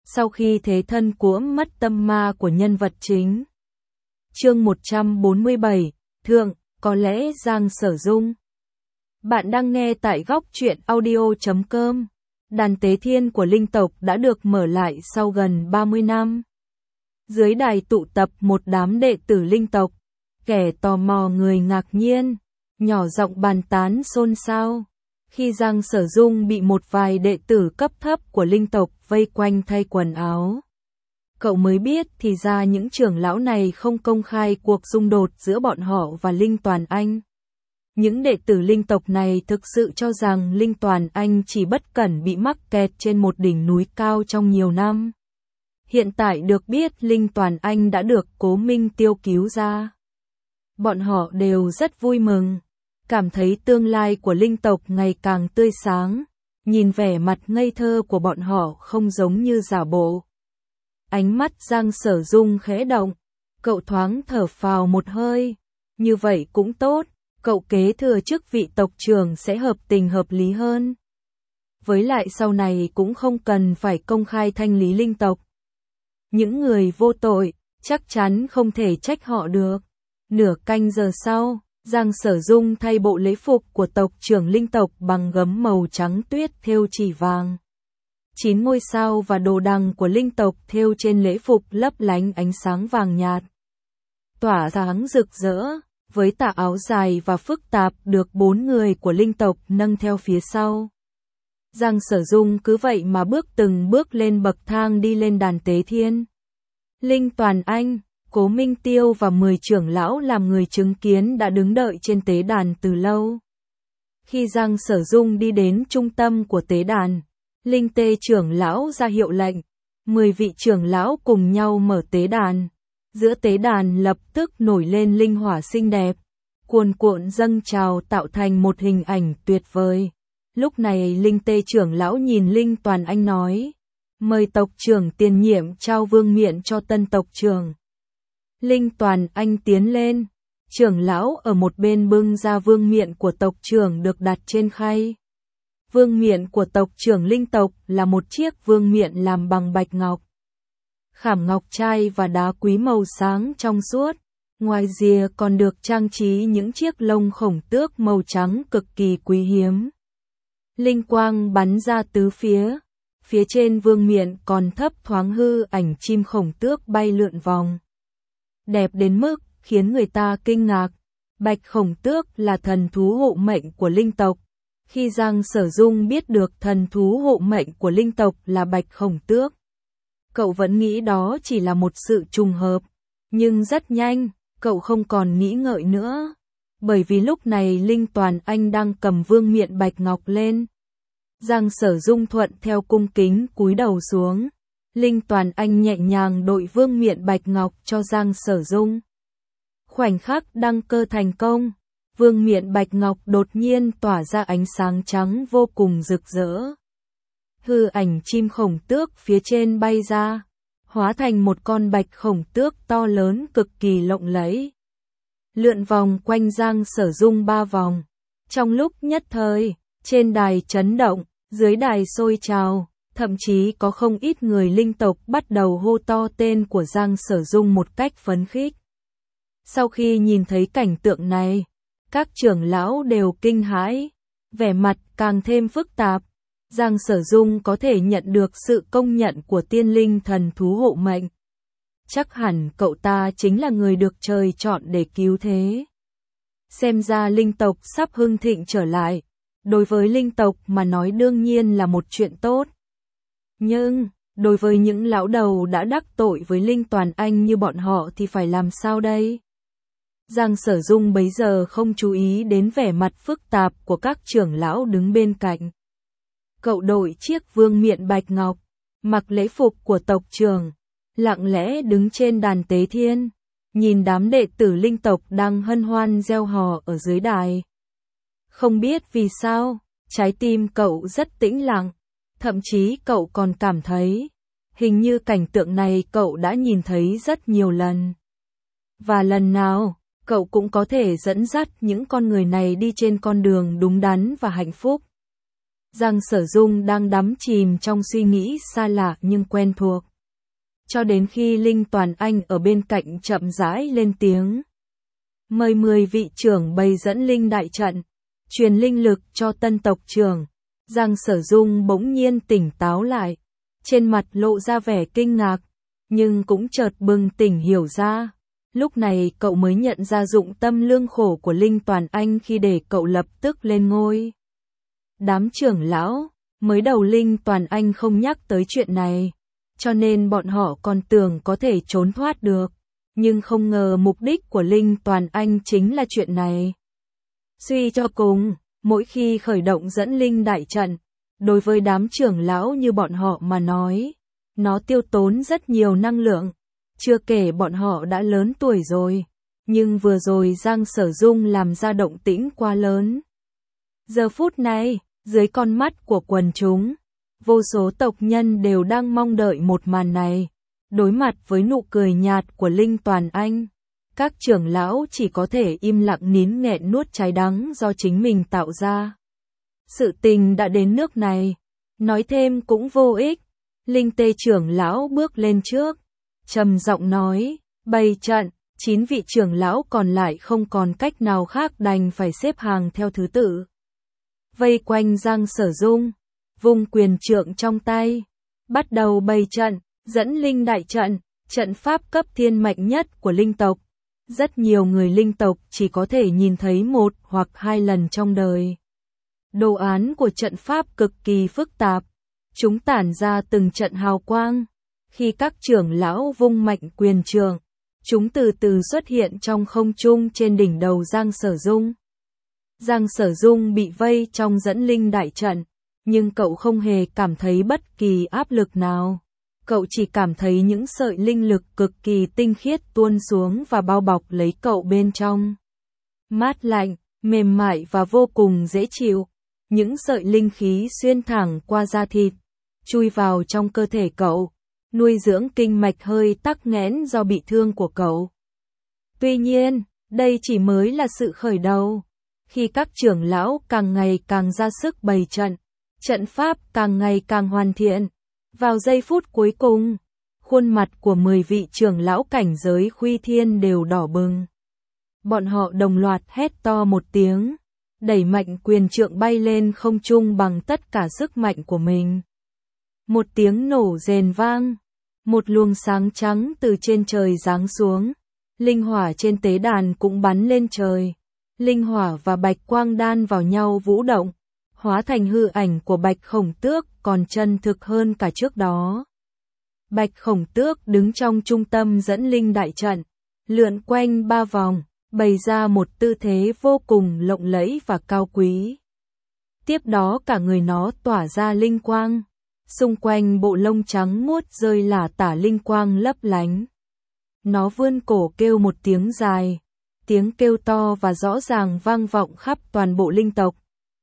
sau khi thế thân cuỗm mất tâm ma của nhân vật chính. Chương 147, Thượng, có lẽ Giang Sở Dung. Bạn đang nghe tại góc truyện audio.com. Đàn tế thiên của linh tộc đã được mở lại sau gần 30 năm. Dưới đài tụ tập một đám đệ tử linh tộc, kẻ tò mò người ngạc nhiên, nhỏ giọng bàn tán xôn xao. Khi Giang Sở Dung bị một vài đệ tử cấp thấp của linh tộc vây quanh thay quần áo, cậu mới biết thì ra những trưởng lão này không công khai cuộc xung đột giữa bọn họ và Linh Toàn Anh. Những đệ tử linh tộc này thực sự cho rằng Linh Toàn Anh chỉ bất cẩn bị mắc kẹt trên một đỉnh núi cao trong nhiều năm. Hiện tại được biết Linh Toàn Anh đã được Cố Minh Tiêu cứu ra. Bọn họ đều rất vui mừng, cảm thấy tương lai của linh tộc ngày càng tươi sáng, nhìn vẻ mặt ngây thơ của bọn họ không giống như giả bộ. Ánh mắt Giang Sở Dung khẽ động, cậu thoáng thở phào một hơi, như vậy cũng tốt, cậu kế thừa chức vị tộc trưởng sẽ hợp tình hợp lý hơn. Với lại sau này cũng không cần phải công khai thanh lý linh tộc. Những người vô tội, chắc chắn không thể trách họ được. Nửa canh giờ sau, Giang Sở Dung thay bộ lễ phục của tộc trưởng linh tộc bằng gấm màu trắng tuyết thêu chỉ vàng. 9 ngôi sao và đồ đằng của linh tộc thêu trên lễ phục lấp lánh ánh sáng vàng nhạt, tỏa sáng rực rỡ, với tà áo dài và phức tạp được 4 người của linh tộc nâng theo phía sau. Giang Sở Dung cứ vậy mà từng bước lên bậc thang đi lên đàn tế thiên. Linh Toàn Anh, Cố Minh Tiêu và 10 trưởng lão làm người chứng kiến đã đứng đợi trên tế đàn từ lâu. Khi Giang Sở Dung đi đến trung tâm của tế đàn, Linh Tê trưởng lão ra hiệu lệnh, 10 vị trưởng lão cùng nhau mở tế đàn. Giữa tế đàn lập tức nổi lên linh hỏa xinh đẹp, cuồn cuộn dâng trào tạo thành một hình ảnh tuyệt vời. Lúc này Linh Tê trưởng lão nhìn Linh Toàn Anh nói, mời tộc trưởng tiền nhiệm trao vương miện cho tân tộc trưởng. Linh Toàn Anh tiến lên, trưởng lão ở một bên bưng ra vương miện của tộc trưởng được đặt trên khay. Vương miện của tộc trưởng linh tộc là một chiếc vương miện làm bằng bạch ngọc, khảm ngọc trai và đá quý màu sáng trong suốt. Ngoài rìa còn được trang trí những chiếc lông khổng tước màu trắng cực kỳ quý hiếm. Linh quang bắn ra tứ phía. Phía trên vương miện còn thấp thoáng hư ảnh chim khổng tước bay lượn vòng. Đẹp đến mức khiến người ta kinh ngạc. Bạch khổng tước là thần thú hộ mệnh của linh tộc. Khi Giang Sở Dung biết được thần thú hộ mệnh của linh tộc là bạch khổng tước, cậu vẫn nghĩ đó chỉ là một sự trùng hợp. Nhưng rất nhanh, cậu không còn nghĩ ngợi nữa. Bởi vì lúc này Linh Toàn Anh đang cầm vương miện bạch ngọc lên. Giang Sở Dung thuận theo cung kính cúi đầu xuống. Linh Toàn Anh nhẹ nhàng đội vương miện bạch ngọc cho Giang Sở Dung. Khoảnh khắc đăng cơ thành công, vương miện bạch ngọc đột nhiên tỏa ra ánh sáng trắng vô cùng rực rỡ. Hư ảnh chim khổng tước phía trên bay ra, hóa thành một con bạch khổng tước to lớn cực kỳ lộng lẫy. Lượn vòng quanh Giang Sở Dung 3 vòng. Trong lúc nhất thời, trên đài chấn động, dưới đài sôi trào, thậm chí có không ít người linh tộc bắt đầu hô to tên của Giang Sở Dung một cách phấn khích. Sau khi nhìn thấy cảnh tượng này, các trưởng lão đều kinh hãi, vẻ mặt càng thêm phức tạp. Giang Sở Dung có thể nhận được sự công nhận của tiên linh thần thú hộ mệnh. Chắc hẳn cậu ta chính là người được trời chọn để cứu thế. Xem ra linh tộc sắp hưng thịnh trở lại. Đối với linh tộc mà nói đương nhiên là một chuyện tốt. Nhưng, đối với những lão đầu đã đắc tội với Linh Toàn Anh như bọn họ thì phải làm sao đây? Giang Sở Dung bấy giờ không chú ý đến vẻ mặt phức tạp của các trưởng lão đứng bên cạnh. Cậu đội chiếc vương miện bạch ngọc, mặc lễ phục của tộc trưởng, lặng lẽ đứng trên đàn tế thiên, nhìn đám đệ tử linh tộc đang hân hoan reo hò ở dưới đài. Không biết vì sao, trái tim cậu rất tĩnh lặng, thậm chí cậu còn cảm thấy, hình như cảnh tượng này cậu đã nhìn thấy rất nhiều lần. Và lần nào, cậu cũng có thể dẫn dắt những con người này đi trên con đường đúng đắn và hạnh phúc. Giang Sở Dung đang đắm chìm trong suy nghĩ xa lạ nhưng quen thuộc. Cho đến khi Linh Toàn Anh ở bên cạnh chậm rãi lên tiếng. Mời 10 vị trưởng bày dẫn linh đại trận, truyền linh lực cho tân tộc trưởng. Giang Sở Dung bỗng nhiên tỉnh táo lại, trên mặt lộ ra vẻ kinh ngạc, nhưng cũng chợt bừng tỉnh hiểu ra. Lúc này cậu mới nhận ra dụng tâm lương khổ của Linh Toàn Anh khi để cậu lập tức lên ngôi. Đám trưởng lão, mới đầu Linh Toàn Anh không nhắc tới chuyện này, cho nên bọn họ còn tưởng có thể trốn thoát được, nhưng không ngờ mục đích của Linh Toàn Anh chính là chuyện này. Suy cho cùng, mỗi khi khởi động dẫn linh đại trận, đối với đám trưởng lão như bọn họ mà nói, nó tiêu tốn rất nhiều năng lượng, chưa kể bọn họ đã lớn tuổi rồi, nhưng vừa rồi Giang Sở Dung làm ra động tĩnh quá lớn. Giờ phút này, dưới con mắt của quần chúng, vô số tộc nhân đều đang mong đợi một màn này. Đối mặt với nụ cười nhạt của Linh Toàn Anh, các trưởng lão chỉ có thể im lặng nín nghẹn nuốt trái đắng do chính mình tạo ra. Sự tình đã đến nước này, nói thêm cũng vô ích. Linh Tê trưởng lão bước lên trước, trầm giọng nói, bày trận, 9 vị trưởng lão còn lại không còn cách nào khác đành phải xếp hàng theo thứ tự. Vây quanh Giang Sở Dung, vung quyền trượng trong tay, bắt đầu bày trận, dẫn linh đại trận, trận pháp cấp thiên mạnh nhất của linh tộc. Rất nhiều người linh tộc chỉ có thể nhìn thấy 1 hoặc 2 lần trong đời. Đồ án của trận pháp cực kỳ phức tạp, chúng tản ra từng trận hào quang. Khi các trưởng lão vung mạnh quyền trượng, chúng từ từ xuất hiện trong không trung trên đỉnh đầu Giang Sở Dung. Giang Sở Dung bị vây trong dẫn linh đại trận, nhưng cậu không hề cảm thấy bất kỳ áp lực nào. Cậu chỉ cảm thấy những sợi linh lực cực kỳ tinh khiết tuôn xuống và bao bọc lấy cậu bên trong. Mát lạnh, mềm mại và vô cùng dễ chịu. Những sợi linh khí xuyên thẳng qua da thịt, chui vào trong cơ thể cậu, nuôi dưỡng kinh mạch hơi tắc nghẽn do bị thương của cậu. Tuy nhiên, đây chỉ mới là sự khởi đầu. Khi các trưởng lão càng ngày càng ra sức bày trận, trận pháp càng ngày càng hoàn thiện. Vào giây phút cuối cùng, khuôn mặt của 10 vị trưởng lão cảnh giới Khuy Thiên đều đỏ bừng. Bọn họ đồng loạt hét to một tiếng, đẩy mạnh quyền trượng bay lên không trung bằng tất cả sức mạnh của mình. Một tiếng nổ rền vang, một luồng sáng trắng từ trên trời giáng xuống, linh hỏa trên tế đàn cũng bắn lên trời. Linh hỏa và bạch quang đan vào nhau vũ động, hóa thành hư ảnh của Bạch Khổng Tước còn chân thực hơn cả trước đó. Bạch Khổng Tước đứng trong trung tâm dẫn linh đại trận, lượn quanh 3 vòng, bày ra một tư thế vô cùng lộng lẫy và cao quý. Tiếp đó cả người nó tỏa ra linh quang, xung quanh bộ lông trắng muốt rơi lả tả linh quang lấp lánh. Nó vươn cổ kêu một tiếng dài, tiếng kêu to và rõ ràng vang vọng khắp toàn bộ linh tộc.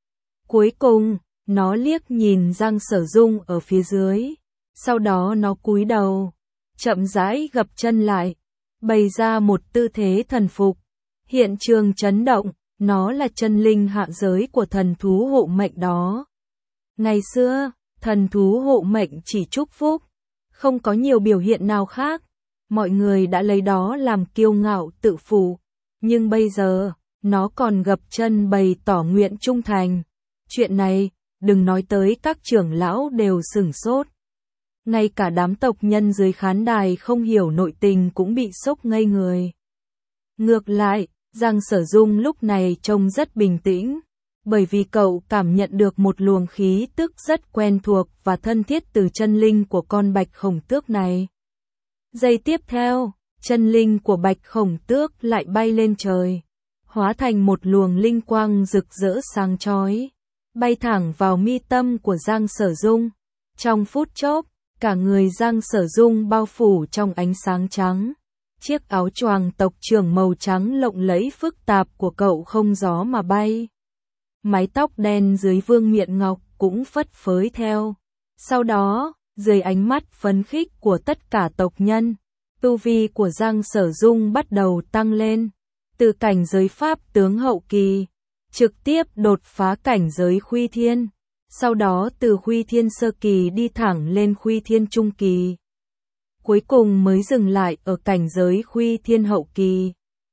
Cuối cùng, nó liếc nhìn Giang Sở Dung ở phía dưới, sau đó nó cúi đầu, chậm rãi gập chân lại, bày ra một tư thế thần phục. Hiện trường chấn động, nó là chân linh hạ giới của thần thú hộ mệnh đó. Ngày xưa, thần thú hộ mệnh chỉ chúc phúc, không có nhiều biểu hiện nào khác, mọi người đã lấy đó làm kiêu ngạo tự phụ, nhưng bây giờ, nó còn gập chân bày tỏ nguyện trung thành. Chuyện này, đừng nói tới các trưởng lão đều sửng sốt. Ngay cả đám tộc nhân dưới khán đài không hiểu nội tình cũng bị sốc ngây người. Ngược lại, Giang Sở Dung lúc này trông rất bình tĩnh, bởi vì cậu cảm nhận được một luồng khí tức rất quen thuộc và thân thiết từ chân linh của con Bạch Khổng Tước này. Giây tiếp theo, chân linh của Bạch Khổng Tước lại bay lên trời, hóa thành một luồng linh quang rực rỡ sáng chói, bay thẳng vào mi tâm của Giang Sở Dung. Trong phút chốc, cả người Giang Sở Dung bao phủ trong ánh sáng trắng. Chiếc áo choàng tộc trưởng màu trắng lộng lẫy phức tạp của cậu không gió mà bay. Mái tóc đen dưới vương miện ngọc cũng phất phới theo. Sau đó, dưới ánh mắt phấn khích của tất cả tộc nhân, tu vi của Giang Sở Dung bắt đầu tăng lên. Từ cảnh giới pháp tướng hậu kỳ, trực tiếp đột phá cảnh giới Khuy Thiên. sau đó từ Khuy Thiên Sơ Kỳ đi thẳng lên Khuy Thiên Trung Kỳ. Cuối cùng mới dừng lại ở cảnh giới Khuy Thiên Hậu Kỳ.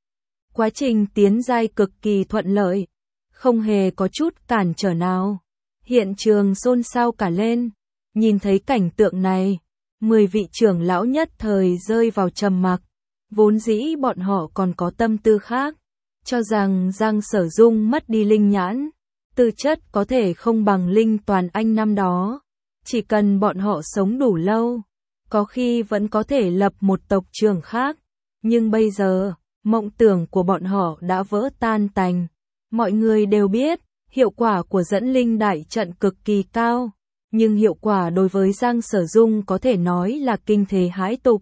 Quá trình tiến giai cực kỳ thuận lợi, không hề có chút cản trở nào. Hiện trường xôn xao cả lên, nhìn thấy cảnh tượng này, 10 vị trưởng lão nhất thời rơi vào trầm mặc. Vốn dĩ bọn họ còn có tâm tư khác, cho rằng Giang Sở Dung mất đi linh nhãn, tư chất có thể không bằng Linh Toàn Anh năm đó. Chỉ cần bọn họ sống đủ lâu, có khi vẫn có thể lập một tộc trưởng khác. Nhưng bây giờ, mộng tưởng của bọn họ đã vỡ tan tành. Mọi người đều biết, hiệu quả của dẫn linh đại trận cực kỳ cao, nhưng hiệu quả đối với Giang Sở Dung có thể nói là kinh thế hãi tục.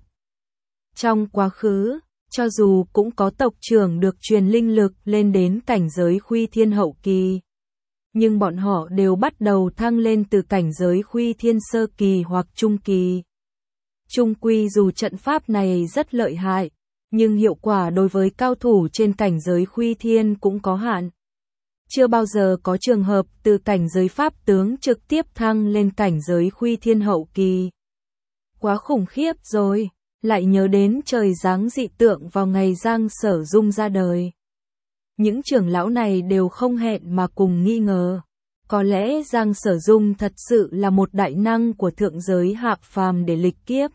Trong quá khứ, cho dù cũng có tộc trưởng được truyền linh lực lên đến cảnh giới Khuy Thiên Hậu Kỳ, nhưng bọn họ đều bắt đầu thăng lên từ cảnh giới Khuy Thiên Sơ Kỳ hoặc Trung Kỳ. Trung quy dù trận pháp này rất lợi hại, nhưng hiệu quả đối với cao thủ trên cảnh giới Khuy Thiên cũng có hạn. Chưa bao giờ có trường hợp từ cảnh giới pháp tướng trực tiếp thăng lên cảnh giới Khuy Thiên Hậu Kỳ. Quá khủng khiếp rồi, lại nhớ đến trời giáng dị tượng vào ngày Giang Sở Dung ra đời. Những trưởng lão này đều không hẹn mà cùng nghi ngờ. Có lẽ Giang Sở Dung thật sự là một đại năng của thượng giới hạ phàm để lịch kiếp.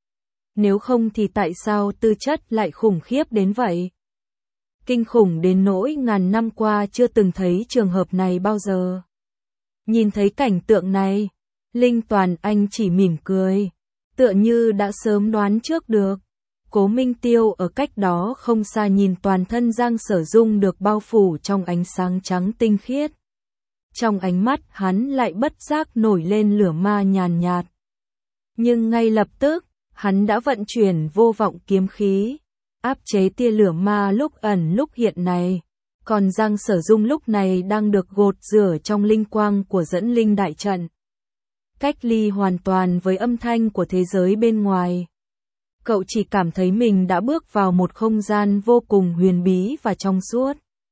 Nếu không thì tại sao tư chất lại khủng khiếp đến vậy? Kinh khủng đến nỗi ngàn năm qua chưa từng thấy trường hợp này bao giờ. Nhìn thấy cảnh tượng này, Linh Toàn Anh chỉ mỉm cười, tựa như đã sớm đoán trước được. Cố Minh Tiêu ở cách đó không xa nhìn toàn thân Giang Sở Dung được bao phủ trong ánh sáng trắng tinh khiết. Trong ánh mắt hắn lại bất giác nổi lên lửa ma nhàn nhạt. Nhưng ngay lập tức, hắn đã vận chuyển vô vọng kiếm khí, áp chế tia lửa ma lúc ẩn lúc hiện này. Còn Giang Sở Dung lúc này đang được gột rửa trong linh quang của dẫn linh đại trận, cách ly hoàn toàn với âm thanh của thế giới bên ngoài. Cậu chỉ cảm thấy mình đã bước vào một không gian vô cùng huyền bí và trong suốt.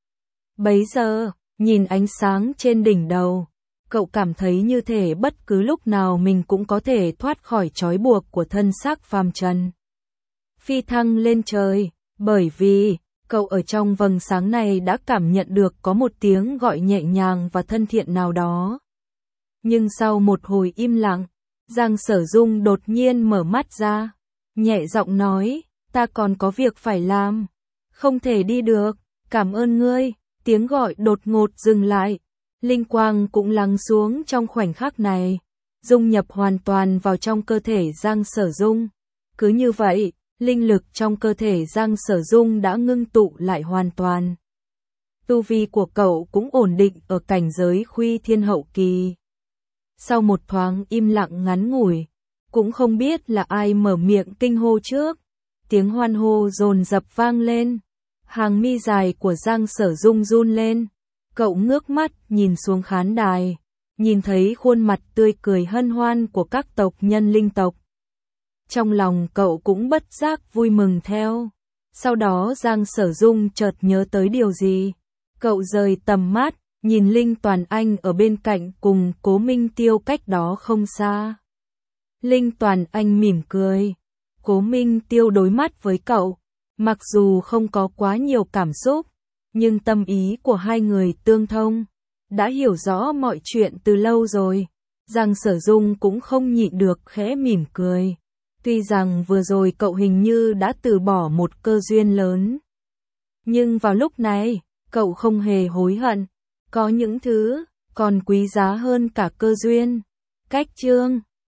Bấy giờ, nhìn ánh sáng trên đỉnh đầu, cậu cảm thấy như thể bất cứ lúc nào mình cũng có thể thoát khỏi trói buộc của thân xác phàm trần. Phi thăng lên trời, bởi vì cậu ở trong vầng sáng này đã cảm nhận được có một tiếng gọi nhẹ nhàng và thân thiện nào đó. Nhưng sau một hồi im lặng, Giang Sở Dung đột nhiên mở mắt ra, nhẹ giọng nói, ta còn có việc phải làm, không thể đi được, cảm ơn ngươi. Tiếng gọi đột ngột dừng lại, linh quang cũng lắng xuống trong khoảnh khắc này, dung nhập hoàn toàn vào trong cơ thể Giang Sở Dung. Cứ như vậy, linh lực trong cơ thể Giang Sở Dung đã ngưng tụ lại hoàn toàn. Tu vi của cậu cũng ổn định ở cảnh giới Khuy Thiên Hậu Kỳ. Sau một thoáng im lặng ngắn ngủi, cũng không biết là ai mở miệng kinh hô trước, tiếng hoan hô dồn dập vang lên. Hàng mi dài của Giang Sở Dung run lên, cậu ngước mắt nhìn xuống khán đài, nhìn thấy khuôn mặt tươi cười hân hoan của các tộc nhân linh tộc. Trong lòng cậu cũng bất giác vui mừng theo. Sau đó Giang Sở Dung chợt nhớ tới điều gì. Cậu rời tầm mắt, nhìn Linh Toàn Anh ở bên cạnh cùng Cố Minh Tiêu cách đó không xa. Linh Toàn Anh mỉm cười. Cố Minh Tiêu đối mắt với cậu. Mặc dù không có quá nhiều cảm xúc, nhưng tâm ý của hai người tương thông, đã hiểu rõ mọi chuyện từ lâu rồi. Giang Sở Dung cũng không nhịn được khẽ mỉm cười. Tuy rằng vừa rồi cậu hình như đã từ bỏ một cơ duyên lớn, nhưng vào lúc này, cậu không hề hối hận. Có những thứ còn quý giá hơn cả cơ duyên. Cách chương